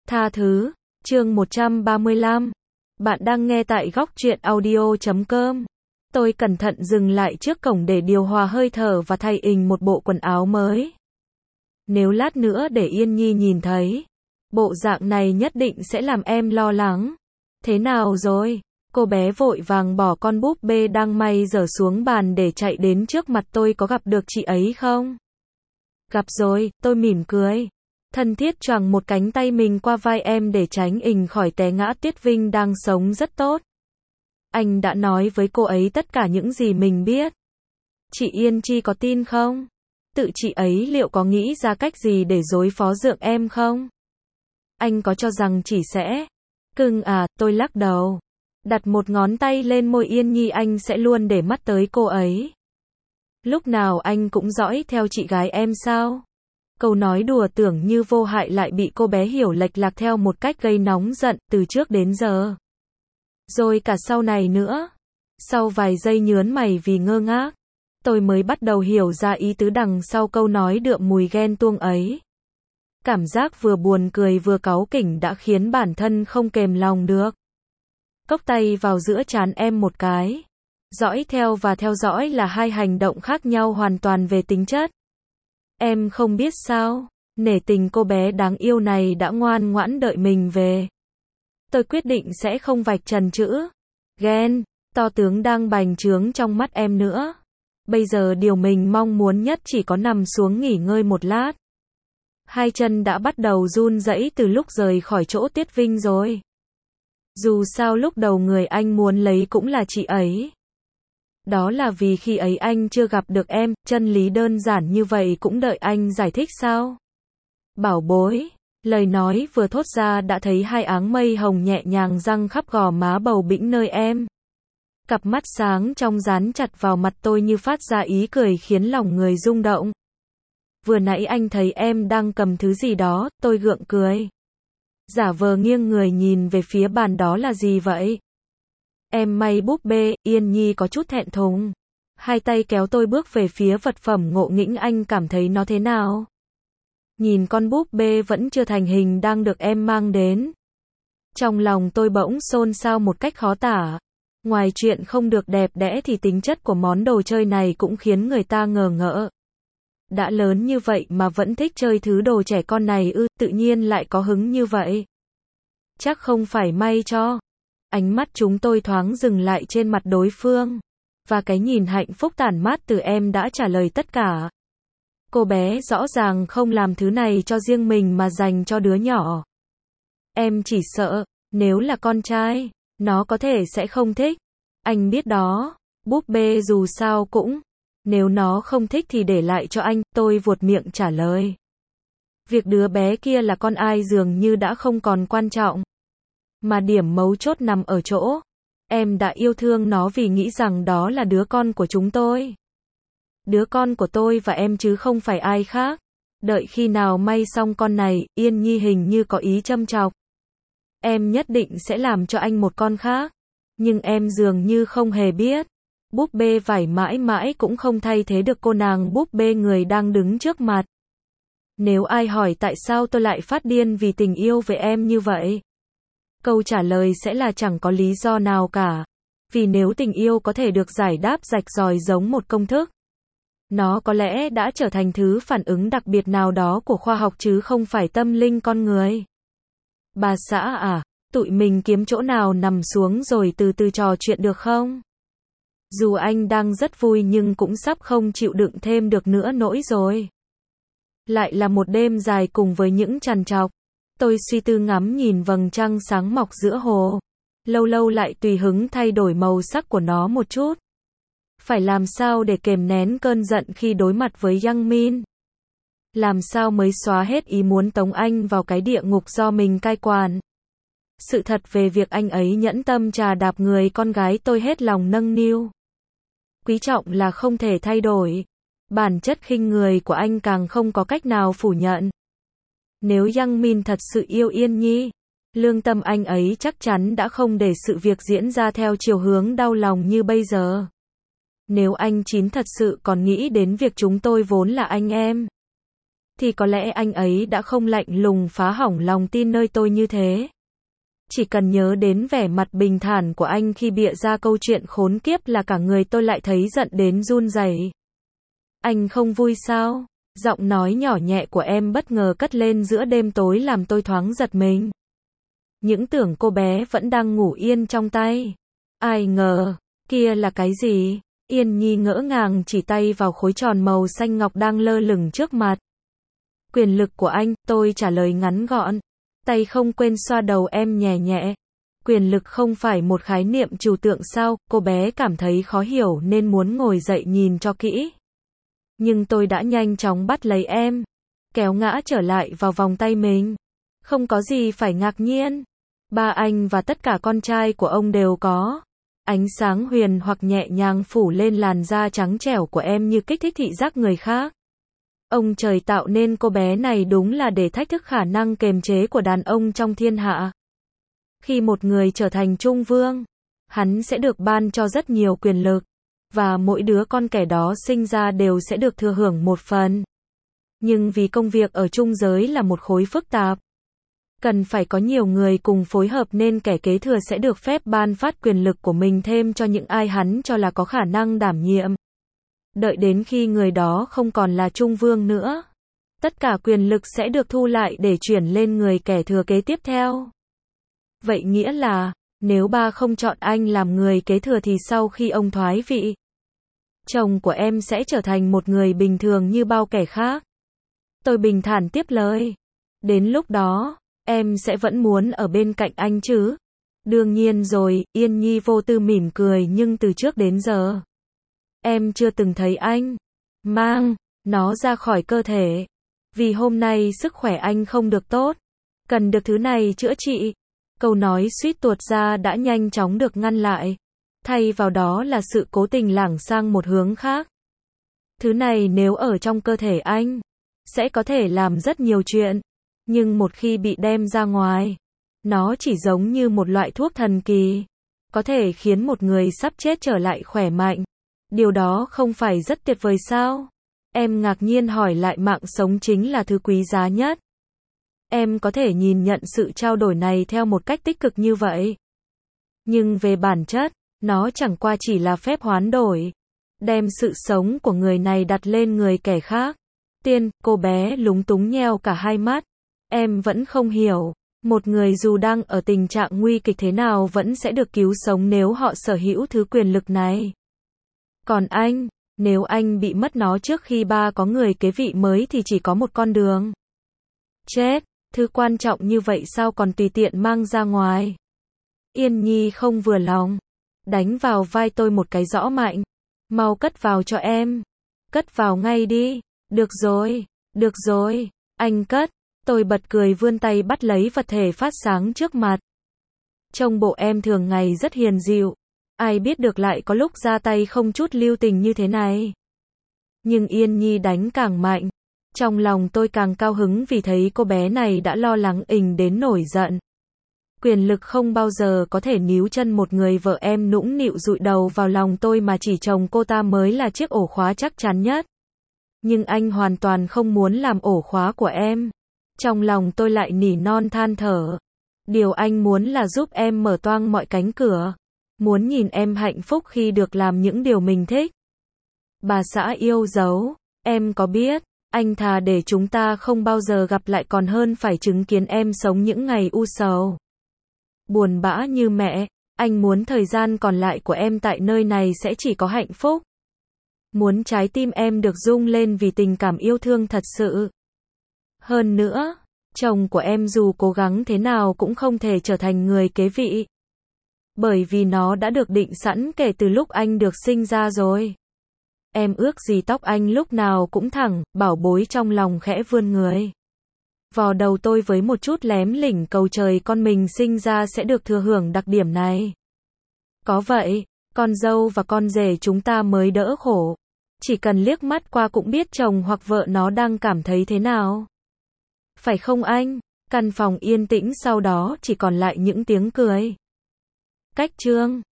Tha thứ, chương 135. Bạn đang nghe tại góc truyện audio.com. Tôi cẩn thận dừng lại trước cổng để điều hòa hơi thở và thay ình một bộ quần áo mới. Nếu lát nữa để Yên Nhi nhìn thấy, bộ dạng này nhất định sẽ làm em lo lắng. Thế nào rồi? Cô bé vội vàng bỏ con búp bê đang may dở xuống bàn để chạy đến trước mặt tôi. Có gặp được chị ấy không? Gặp rồi, tôi mỉm cười. Thân thiết choàng một cánh tay mình qua vai em để tránh ình khỏi té ngã. Tuyết Vinh đang sống rất tốt. Anh đã nói với cô ấy tất cả những gì mình biết. Chị Yên Chi có tin không? Tự chị ấy liệu có nghĩ ra cách gì để đối phó dượng em không? Anh có cho rằng chỉ sẽ cưng à? Tôi lắc đầu. Đặt một ngón tay lên môi Yên Nhi. Anh sẽ luôn để mắt tới cô ấy. Lúc nào anh cũng dõi theo chị gái em sao? Câu nói đùa tưởng như vô hại lại bị cô bé hiểu lệch lạc theo một cách gây nóng giận, từ trước đến giờ. Rồi cả sau này nữa. Sau vài giây nhớn mày vì ngơ ngác, tôi mới bắt đầu hiểu ra ý tứ đằng sau câu nói đượm mùi ghen tuông ấy. Cảm giác vừa buồn cười vừa cáu kỉnh đã khiến bản thân không kềm lòng được. Cốc tay vào giữa trán em một cái. Dõi theo và theo dõi là hai hành động khác nhau hoàn toàn về tính chất. Em không biết sao, nể tình cô bé đáng yêu này đã ngoan ngoãn đợi mình về. Tôi quyết định sẽ không vạch trần chữ ghen to tướng đang bành trướng trong mắt em nữa. Bây giờ điều mình mong muốn nhất chỉ có nằm xuống nghỉ ngơi một lát. Hai chân đã bắt đầu run rẩy từ lúc rời khỏi chỗ Tuyết Vinh rồi. Dù sao lúc đầu người anh muốn lấy cũng là chị ấy. Đó là vì khi ấy anh chưa gặp được em, chân lý đơn giản như vậy cũng đợi anh giải thích sao? Bảo bối, lời nói vừa thốt ra đã thấy hai áng mây hồng nhẹ nhàng răng khắp gò má bầu bĩnh nơi em. Cặp mắt sáng trong dán chặt vào mặt tôi như phát ra ý cười khiến lòng người rung động. Vừa nãy anh thấy em đang cầm thứ gì đó, tôi gượng cười. Giả vờ nghiêng người nhìn về phía bàn. Đó là gì vậy? Em may búp bê. Yên Nhi có chút thẹn thùng. Hai tay kéo tôi bước về phía vật phẩm ngộ nghĩnh. Anh cảm thấy nó thế nào? Nhìn con búp bê vẫn chưa thành hình đang được em mang đến. Trong lòng tôi bỗng xôn xao một cách khó tả. Ngoài chuyện không được đẹp đẽ thì tính chất của món đồ chơi này cũng khiến người ta ngờ ngợ. Đã lớn như vậy mà vẫn thích chơi thứ đồ trẻ con này ư? Tự nhiên lại có hứng như vậy. Chắc không phải may cho. Ánh mắt chúng tôi thoáng dừng lại trên mặt đối phương. Và cái nhìn hạnh phúc tản mát từ em đã trả lời tất cả. Cô bé rõ ràng không làm thứ này cho riêng mình mà dành cho đứa nhỏ. Em chỉ sợ, nếu là con trai, nó có thể sẽ không thích. Anh biết đó, búp bê dù sao cũng, nếu nó không thích thì để lại cho anh, tôi vuột miệng trả lời. Việc đứa bé kia là con ai dường như đã không còn quan trọng. Mà điểm mấu chốt nằm ở chỗ, em đã yêu thương nó vì nghĩ rằng đó là đứa con của chúng tôi. Đứa con của tôi và em chứ không phải ai khác. Đợi khi nào may xong con này, Yên Nhi hình như có ý châm chọc. Em nhất định sẽ làm cho anh một con khác. Nhưng em dường như không hề biết. Búp bê vải mãi mãi cũng không thay thế được cô nàng búp bê người đang đứng trước mặt. Nếu ai hỏi tại sao tôi lại phát điên vì tình yêu về em như vậy, câu trả lời sẽ là chẳng có lý do nào cả. Vì nếu tình yêu có thể được giải đáp rạch ròi giống một công thức, nó có lẽ đã trở thành thứ phản ứng đặc biệt nào đó của khoa học chứ không phải tâm linh con người. Bà xã à, tụi mình kiếm chỗ nào nằm xuống rồi từ từ trò chuyện được không? Dù anh đang rất vui nhưng cũng sắp không chịu đựng thêm được nữa nỗi rồi. Lại là một đêm dài cùng với những trằn trọc. Tôi suy tư ngắm nhìn vầng trăng sáng mọc giữa hồ. Lâu lâu lại tùy hứng thay đổi màu sắc của nó một chút. Phải làm sao để kềm nén cơn giận khi đối mặt với Yang Min? Làm sao mới xóa hết ý muốn tống anh vào cái địa ngục do mình cai quản? Sự thật về việc anh ấy nhẫn tâm trà đạp người con gái tôi hết lòng nâng niu. Quý trọng là không thể thay đổi. Bản chất khinh người của anh càng không có cách nào phủ nhận. Nếu Yang Min thật sự yêu Yên Nhi, lương tâm anh ấy chắc chắn đã không để sự việc diễn ra theo chiều hướng đau lòng như bây giờ. Nếu anh Chín thật sự còn nghĩ đến việc chúng tôi vốn là anh em, thì có lẽ anh ấy đã không lạnh lùng phá hỏng lòng tin nơi tôi như thế. Chỉ cần nhớ đến vẻ mặt bình thản của anh khi bịa ra câu chuyện khốn kiếp là cả người tôi lại thấy giận đến run rẩy. Anh không vui sao? Giọng nói nhỏ nhẹ của em bất ngờ cất lên giữa đêm tối làm tôi thoáng giật mình. Những tưởng cô bé vẫn đang ngủ yên trong tay. Ai ngờ, kia là cái gì? Yên Nhi ngỡ ngàng chỉ tay vào khối tròn màu xanh ngọc đang lơ lửng trước mặt. Quyền lực của anh, tôi trả lời ngắn gọn. Tay không quên xoa đầu em nhẹ nhẹ. Quyền lực không phải một khái niệm trừu tượng sao? Cô bé cảm thấy khó hiểu nên muốn ngồi dậy nhìn cho kỹ. Nhưng tôi đã nhanh chóng bắt lấy em, kéo ngã trở lại vào vòng tay mình. Không có gì phải ngạc nhiên. Ba anh và tất cả con trai của ông đều có. Ánh sáng huyền hoặc nhẹ nhàng phủ lên làn da trắng trẻo của em như kích thích thị giác người khác. Ông trời tạo nên cô bé này đúng là để thách thức khả năng kiềm chế của đàn ông trong thiên hạ. Khi một người trở thành trung vương, hắn sẽ được ban cho rất nhiều quyền lực. Và mỗi đứa con kẻ đó sinh ra đều sẽ được thừa hưởng một phần. Nhưng vì công việc ở trung giới là một khối phức tạp, cần phải có nhiều người cùng phối hợp nên kẻ kế thừa sẽ được phép ban phát quyền lực của mình thêm cho những ai hắn cho là có khả năng đảm nhiệm. Đợi đến khi người đó không còn là trung vương nữa, tất cả quyền lực sẽ được thu lại để chuyển lên người kẻ thừa kế tiếp theo. Vậy nghĩa là, nếu ba không chọn anh làm người kế thừa thì sau khi ông thoái vị, chồng của em sẽ trở thành một người bình thường như bao kẻ khác. Tôi bình thản tiếp lời. Đến lúc đó, em sẽ vẫn muốn ở bên cạnh anh chứ? Đương nhiên rồi, Yên Nhi vô tư mỉm cười nhưng từ trước đến giờ, em chưa từng thấy anh mang nó ra khỏi cơ thể. Vì hôm nay sức khỏe anh không được tốt, cần được thứ này chữa trị. Câu nói suýt tuột ra đã nhanh chóng được ngăn lại. Thay vào đó là sự cố tình lảng sang một hướng khác. Thứ này nếu ở trong cơ thể anh, sẽ có thể làm rất nhiều chuyện. Nhưng một khi bị đem ra ngoài, nó chỉ giống như một loại thuốc thần kỳ. Có thể khiến một người sắp chết trở lại khỏe mạnh. Điều đó không phải rất tuyệt vời sao? Em ngạc nhiên hỏi lại, mạng sống chính là thứ quý giá nhất. Em có thể nhìn nhận sự trao đổi này theo một cách tích cực như vậy. Nhưng về bản chất, nó chẳng qua chỉ là phép hoán đổi. Đem sự sống của người này đặt lên người kẻ khác. Tiên, cô bé lúng túng nheo cả hai mắt. Em vẫn không hiểu. Một người dù đang ở tình trạng nguy kịch thế nào vẫn sẽ được cứu sống nếu họ sở hữu thứ quyền lực này. Còn anh, nếu anh bị mất nó trước khi ba có người kế vị mới thì chỉ có một con đường. Chết, thứ quan trọng như vậy sao còn tùy tiện mang ra ngoài? Yên Nhi không vừa lòng. Đánh vào vai tôi một cái rõ mạnh. Mau cất vào cho em. Cất vào ngay đi. Được rồi, anh cất. Tôi bật cười vươn tay bắt lấy vật thể phát sáng trước mặt. Trông bộ em thường ngày rất hiền dịu. Ai biết được lại có lúc ra tay không chút lưu tình như thế này. Nhưng Yên Nhi đánh càng mạnh. Trong lòng tôi càng cao hứng vì thấy cô bé này đã lo lắng ình đến nổi giận. Quyền lực không bao giờ có thể níu chân một người vợ em nũng nịu dụi đầu vào lòng tôi mà chỉ chồng cô ta mới là chiếc ổ khóa chắc chắn nhất. Nhưng anh hoàn toàn không muốn làm ổ khóa của em. Trong lòng tôi lại nỉ non than thở. Điều anh muốn là giúp em mở toang mọi cánh cửa. Muốn nhìn em hạnh phúc khi được làm những điều mình thích. Bà xã yêu dấu, em có biết, anh thà để chúng ta không bao giờ gặp lại còn hơn phải chứng kiến em sống những ngày u sầu, buồn bã như mẹ. Anh muốn thời gian còn lại của em tại nơi này sẽ chỉ có hạnh phúc. Muốn trái tim em được rung lên vì tình cảm yêu thương thật sự. Hơn nữa, chồng của em dù cố gắng thế nào cũng không thể trở thành người kế vị. Bởi vì nó đã được định sẵn kể từ lúc anh được sinh ra rồi. Em ước gì tóc anh lúc nào cũng thẳng, bảo bối trong lòng khẽ vươn người. Vò đầu tôi với một chút lém lỉnh cầu trời con mình sinh ra sẽ được thừa hưởng đặc điểm này. Có vậy, con dâu và con rể chúng ta mới đỡ khổ. Chỉ cần liếc mắt qua cũng biết chồng hoặc vợ nó đang cảm thấy thế nào. Phải không anh? Căn phòng yên tĩnh sau đó chỉ còn lại những tiếng cười. Cách chương